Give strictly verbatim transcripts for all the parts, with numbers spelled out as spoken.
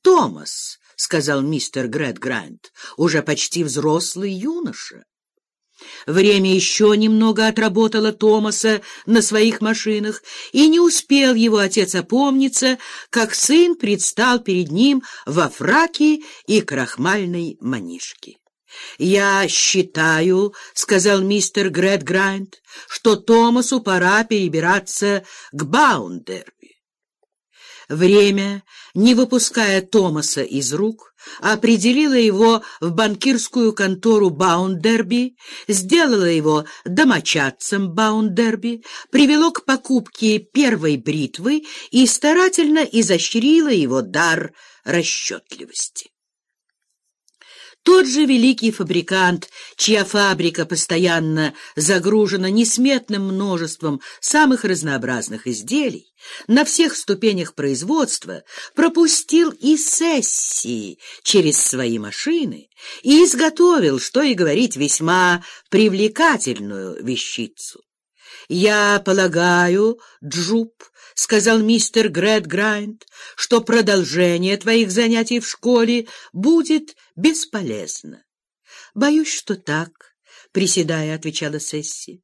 Томас, — сказал мистер Грэдграйнд, — уже почти взрослый юноша. Время еще немного отработало Томаса на своих машинах, и не успел его отец опомниться, как сын предстал перед ним во фраке и крахмальной манишке. «Я считаю, — сказал мистер Грэдграйнд, — что Томасу пора перебираться к Баундерби». Время, не выпуская Томаса из рук, определило его в банкирскую контору Баундерби, сделало его домочадцем Баундерби, привело к покупке первой бритвы и старательно изощрило его дар расчетливости. Тот же великий фабрикант, чья фабрика постоянно загружена несметным множеством самых разнообразных изделий, на всех ступенях производства пропустил и сессии через свои машины и изготовил, что и говорить, весьма привлекательную вещицу. «Я полагаю, Джуб, — сказал мистер Грэдграйнд, — что продолжение твоих занятий в школе будет бесполезно». «Боюсь, что так, — приседая, отвечала Сесси.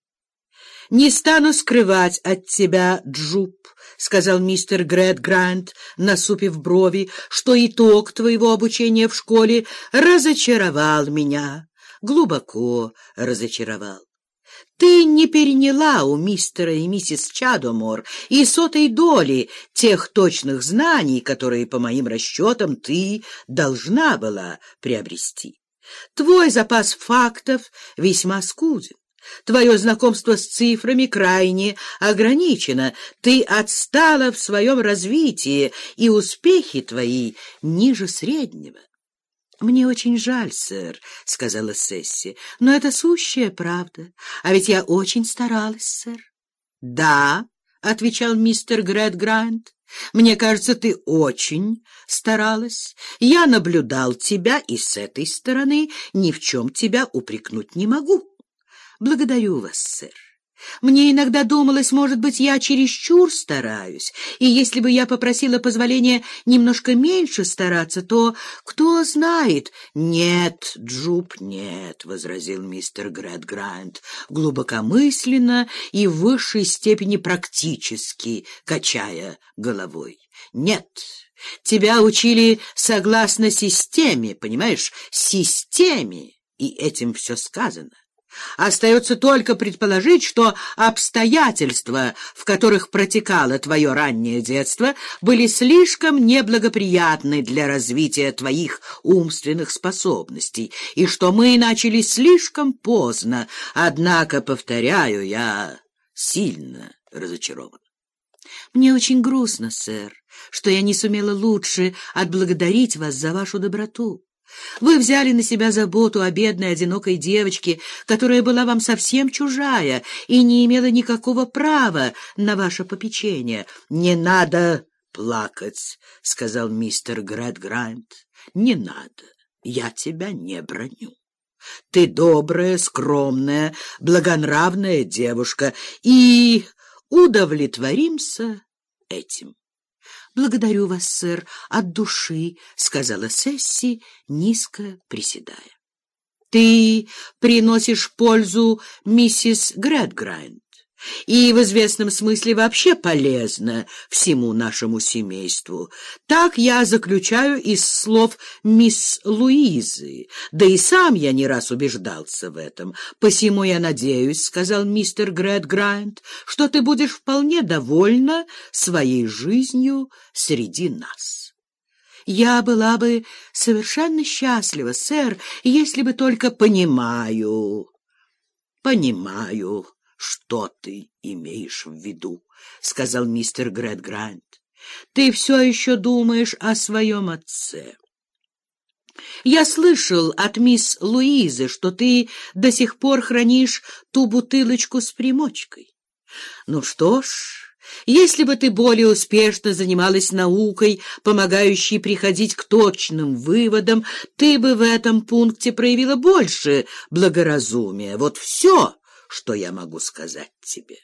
«Не стану скрывать от тебя, Джуб, — сказал мистер Грэдграйнд, насупив брови, — что итог твоего обучения в школе разочаровал меня, глубоко разочаровал. Ты не переняла у мистера и миссис Чадомор и сотой доли тех точных знаний, которые, по моим расчетам, ты должна была приобрести. Твой запас фактов весьма скуден. Твое знакомство с цифрами крайне ограничено. Ты отстала в своем развитии, и успехи твои ниже среднего». «Мне очень жаль, сэр, — сказала Сесси, — но это сущая правда. А ведь я очень старалась, сэр». «Да, — отвечал мистер Грэдграйнд, — мне кажется, ты очень старалась. Я наблюдал тебя, и с этой стороны ни в чем тебя упрекнуть не могу». «Благодарю вас, сэр. Мне иногда думалось, может быть, я чересчур стараюсь, и если бы я попросила позволения немножко меньше стараться, то кто знает...» «Нет, Джуб, нет, — возразил мистер Грэдграйнд, глубокомысленно и в высшей степени практически качая головой. Нет, тебя учили согласно системе, понимаешь, системе, и этим все сказано. Остается только предположить, что обстоятельства, в которых протекало твое раннее детство, были слишком неблагоприятны для развития твоих умственных способностей, и что мы начали слишком поздно. Однако, повторяю, я сильно разочарован. «Мне очень грустно, сэр, что я не сумела лучше отблагодарить вас за вашу доброту. Вы взяли на себя заботу о бедной одинокой девочке, которая была вам совсем чужая и не имела никакого права на ваше попечение». «Не надо плакать, — сказал мистер Грэдграйнд, — не надо, я тебя не браню. Ты добрая, скромная, благонравная девушка, и удовлетворимся этим». «Благодарю вас, сэр, от души, — сказала Сесси, низко приседая. «Ты приносишь пользу миссис Грэдграйнд, и в известном смысле вообще полезно всему нашему семейству. Так я заключаю из слов мисс Луизы, да и сам я не раз убеждался в этом. Посему я надеюсь, — сказал мистер Грэдграйнд, — что ты будешь вполне довольна своей жизнью среди нас». «Я была бы совершенно счастлива, сэр, если бы только...» «Понимаю, понимаю, что ты имеешь в виду, — сказал мистер Грэдграйнд. — Ты все еще думаешь о своем отце. Я слышал от мисс Луизы, что ты до сих пор хранишь ту бутылочку с примочкой. Ну что ж, если бы ты более успешно занималась наукой, помогающей приходить к точным выводам, ты бы в этом пункте проявила больше благоразумия. Вот все, что я могу сказать тебе».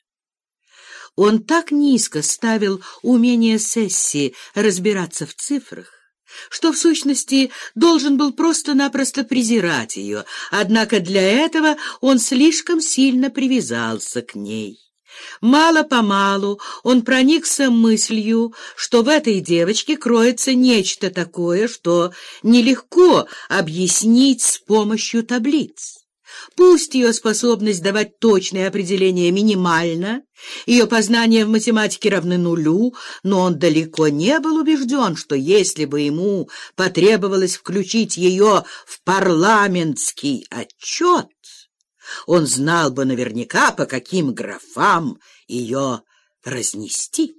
Он так низко ставил умение Сесси разбираться в цифрах, что в сущности должен был просто-напросто презирать ее, однако для этого он слишком сильно привязался к ней. Мало-помалу он проникся мыслью, что в этой девочке кроется нечто такое, что нелегко объяснить с помощью таблиц. Пусть ее способность давать точные определения минимальна, ее познания в математике равны нулю, но он далеко не был убежден, что если бы ему потребовалось включить ее в парламентский отчет, он знал бы наверняка, по каким графам ее разнести.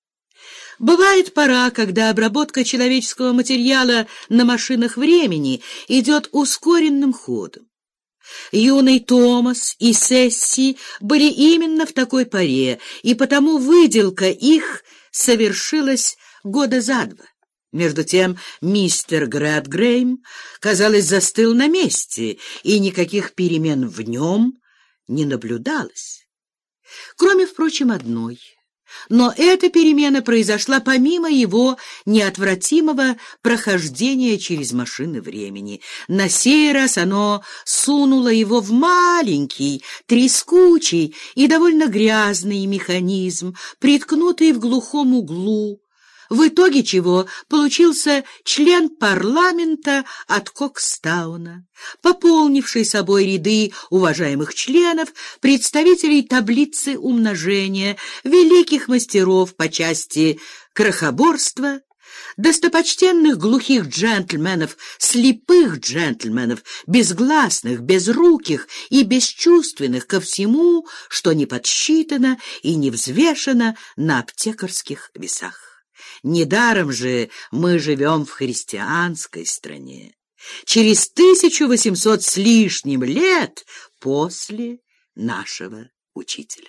Бывает пора, когда обработка человеческого материала на машинах времени идет ускоренным ходом. Юный Томас и Сесси были именно в такой поре, и потому выделка их совершилась года за два. Между тем мистер Грэдгрейм, казалось, застыл на месте, и никаких перемен в нем не наблюдалось. Кроме, впрочем, одной. Но эта перемена произошла помимо его неотвратимого прохождения через машины времени. На сей раз оно сунуло его в маленький, трескучий и довольно грязный механизм, приткнутый в глухом углу, в итоге чего получился член парламента от Кокстауна, пополнивший собой ряды уважаемых членов, представителей таблицы умножения, великих мастеров по части крохоборства, достопочтенных глухих джентльменов, слепых джентльменов, безгласных, безруких и бесчувственных ко всему, что не подсчитано и не взвешено на аптекарских весах. Недаром же мы живем в христианской стране, через тысячу восемьсот с лишним лет после нашего учителя.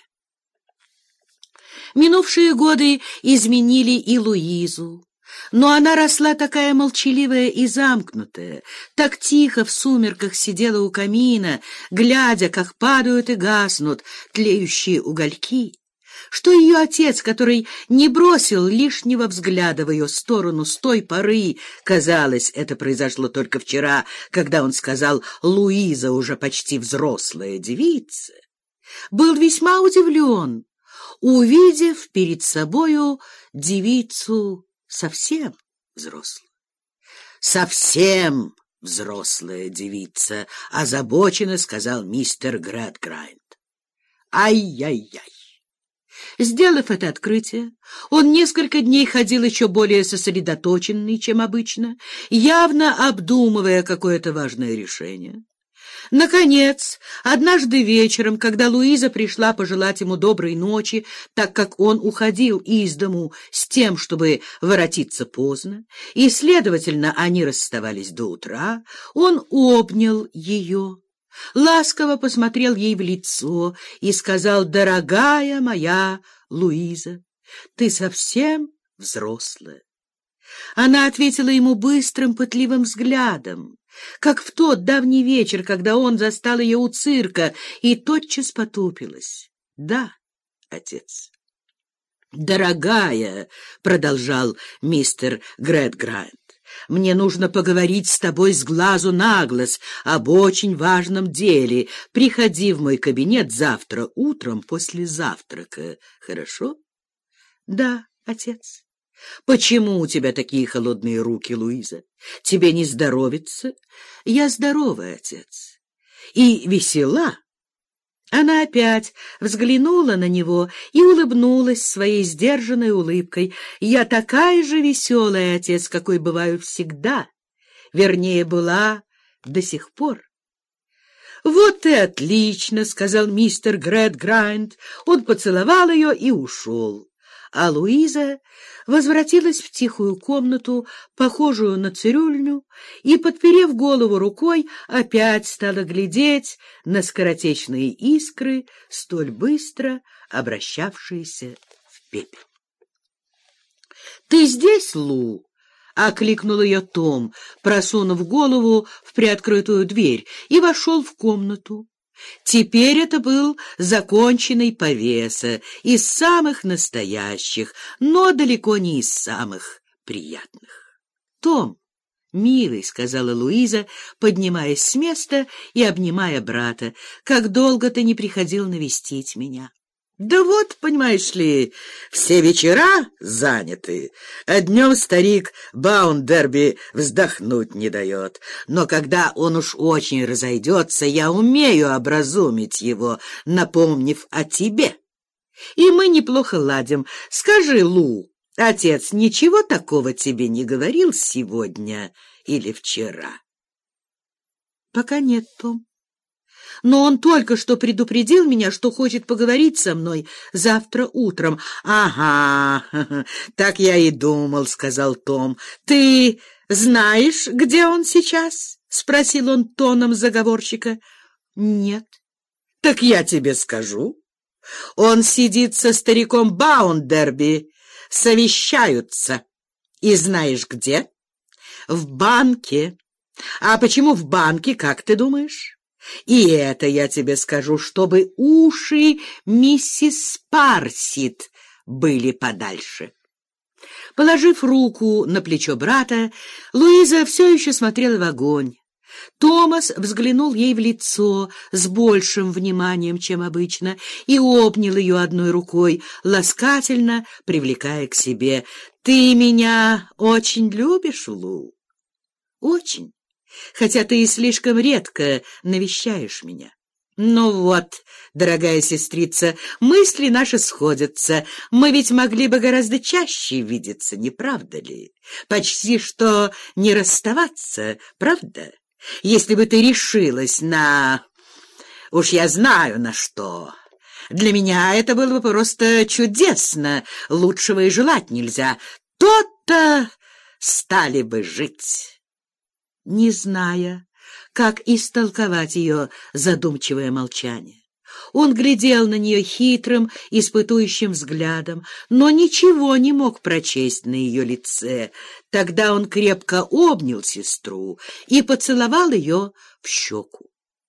Минувшие годы изменили и Луизу, но она росла такая молчаливая и замкнутая, так тихо в сумерках сидела у камина, глядя, как падают и гаснут тлеющие угольки, что ее отец, который не бросил лишнего взгляда в ее сторону с той поры, казалось, это произошло только вчера, когда он сказал «Луиза уже почти взрослая девица», был весьма удивлен, увидев перед собою девицу совсем взрослую. «Совсем взрослая девица», — озабоченно сказал мистер Грэдграйнд. «Ай-яй-яй!» Сделав это открытие, он несколько дней ходил еще более сосредоточенный, чем обычно, явно обдумывая какое-то важное решение. Наконец, однажды вечером, когда Луиза пришла пожелать ему доброй ночи, так как он уходил из дому с тем, чтобы воротиться поздно, и, следовательно, они расставались до утра, он обнял ее, ласково посмотрел ей в лицо и сказал: «Дорогая моя Луиза, ты совсем взрослая». Она ответила ему быстрым, пытливым взглядом, как в тот давний вечер, когда он застал ее у цирка, и тотчас потупилась. «Да, отец». «Дорогая», — продолжал мистер Грэдграйнд, «мне нужно поговорить с тобой с глазу на глаз об очень важном деле. Приходи в мой кабинет завтра утром после завтрака, хорошо?» «Да, отец». «Почему у тебя такие холодные руки, Луиза? Тебе не здоровится?» «Я здорова, отец. И весела». Она опять взглянула на него и улыбнулась своей сдержанной улыбкой. «Я такая же веселая, отец, какой бываю всегда. Вернее, была до сих пор». «Вот и отлично», — сказал мистер Грэдграйнд. Он поцеловал ее и ушел. А Луиза возвратилась в тихую комнату, похожую на цирюльню, и, подперев голову рукой, опять стала глядеть на скоротечные искры, столь быстро обращавшиеся в пепел. «Ты здесь, Лу?» — окликнул ее Том, просунув голову в приоткрытую дверь, и вошел в комнату. Теперь это был законченный повеса, из самых настоящих, но далеко не из самых приятных. «Том, милый», — сказала Луиза, поднимаясь с места и обнимая брата, — «как долго ты не приходил навестить меня?» «Да вот, понимаешь ли, все вечера заняты, а днем старик Баундерби вздохнуть не дает. Но когда он уж очень разойдется, я умею образумить его, напомнив о тебе. И мы неплохо ладим. Скажи, Лу, отец ничего такого тебе не говорил сегодня или вчера?» «Пока нет, Том. Но он только что предупредил меня, что хочет поговорить со мной завтра утром». «Ага, так я и думал», — сказал Том. «Ты знаешь, где он сейчас?» — спросил он тоном заговорщика. «Нет». «Так я тебе скажу. Он сидит со стариком Баундерби, совещаются. И знаешь где? В банке. А почему в банке, как ты думаешь? И это я тебе скажу, чтобы уши миссис Парсит были подальше». Положив руку на плечо брата, Луиза все еще смотрела в огонь. Томас взглянул ей в лицо с большим вниманием, чем обычно, и обнял ее одной рукой, ласкательно привлекая к себе. «Ты меня очень любишь, Лу?» «Очень. Хотя ты и слишком редко навещаешь меня». «Ну вот, дорогая сестрица, мысли наши сходятся. Мы ведь могли бы гораздо чаще видеться, не правда ли? Почти что не расставаться, правда? Если бы ты решилась на... уж я знаю на что. Для меня это было бы просто чудесно, лучшего и желать нельзя. То-то стали бы жить». Не зная, как истолковать ее задумчивое молчание, он глядел на нее хитрым, испытующим взглядом, но ничего не мог прочесть на ее лице. Тогда он крепко обнял сестру и поцеловал ее в щеку.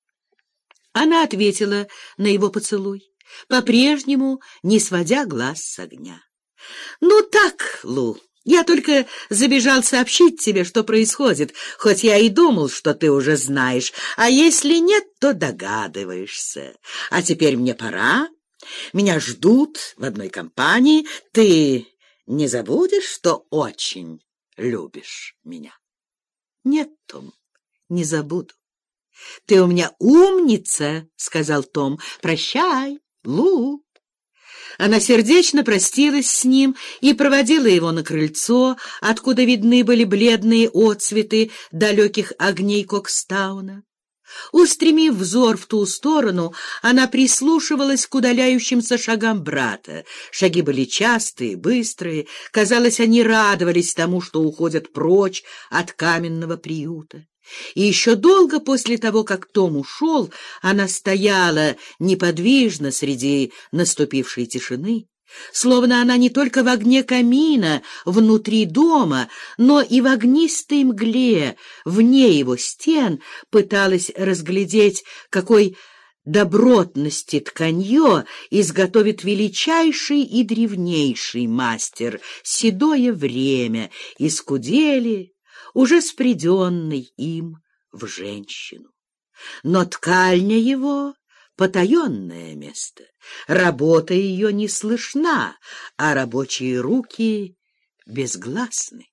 Она ответила на его поцелуй, по-прежнему не сводя глаз с огня. «Ну так, Лу, я только забежал сообщить тебе, что происходит, хоть я и думал, что ты уже знаешь, а если нет, то догадываешься. А теперь мне пора, меня ждут в одной компании. Ты не забудешь, что очень любишь меня?» «Нет, Том, не забуду». «Ты у меня умница», — сказал Том. «Прощай, Лу». Она сердечно простилась с ним и проводила его на крыльцо, откуда видны были бледные отсветы далеких огней Кокстауна. Устремив взор в ту сторону, она прислушивалась к удаляющимся шагам брата. Шаги были частые, быстрые. Казалось, они радовались тому, что уходят прочь от каменного приюта. И еще долго после того, как Том ушел, она стояла неподвижно среди наступившей тишины, словно она не только в огне камина внутри дома, но и в огнистой мгле вне его стен пыталась разглядеть, какой добротности тканье изготовит величайший и древнейший мастер. Седое время искудели, уже спряденный им в женщину. Но ткальня его — потаенное место, работа ее не слышна, а рабочие руки безгласны.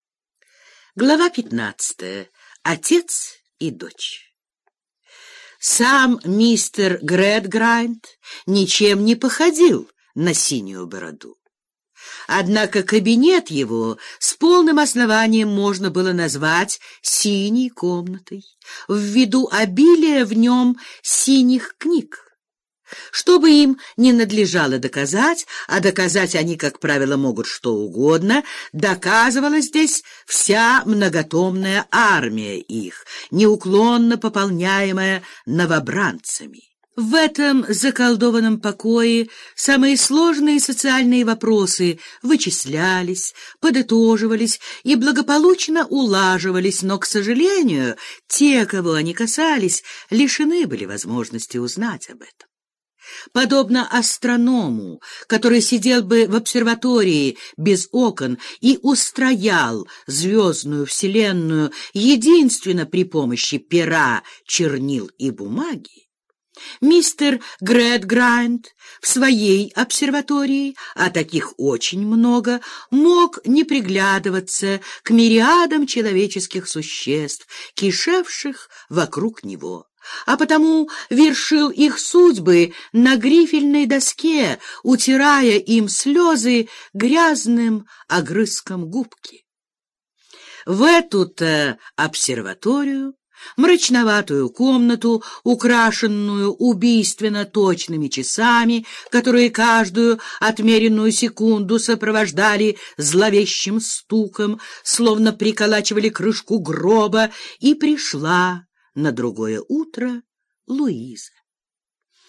Глава пятнадцатая. Отец и дочь. Сам мистер Грэдграйнд ничем не походил на синюю бороду. Однако кабинет его с полным основанием можно было назвать синей комнатой, ввиду обилия в нем синих книг. Что бы им ни надлежало доказать, а доказать они, как правило, могут что угодно, доказывала здесь вся многотомная армия их, неуклонно пополняемая новобранцами. В этом заколдованном покое самые сложные социальные вопросы вычислялись, подытоживались и благополучно улаживались, но, к сожалению, те, кого они касались, лишены были возможности узнать об этом. Подобно астроному, который сидел бы в обсерватории без окон и устроял звездную вселенную единственно при помощи пера, чернил и бумаги, мистер Грэдграйнд в своей обсерватории, а таких очень много, мог не приглядываться к мириадам человеческих существ, кишевших вокруг него, а потому вершил их судьбы на грифельной доске, утирая им слезы грязным огрызком губки. В эту-то обсерваторию, мрачноватую комнату, украшенную убийственно точными часами, которые каждую отмеренную секунду сопровождали зловещим стуком, словно приколачивали крышку гроба, и пришла на другое утро Луиза.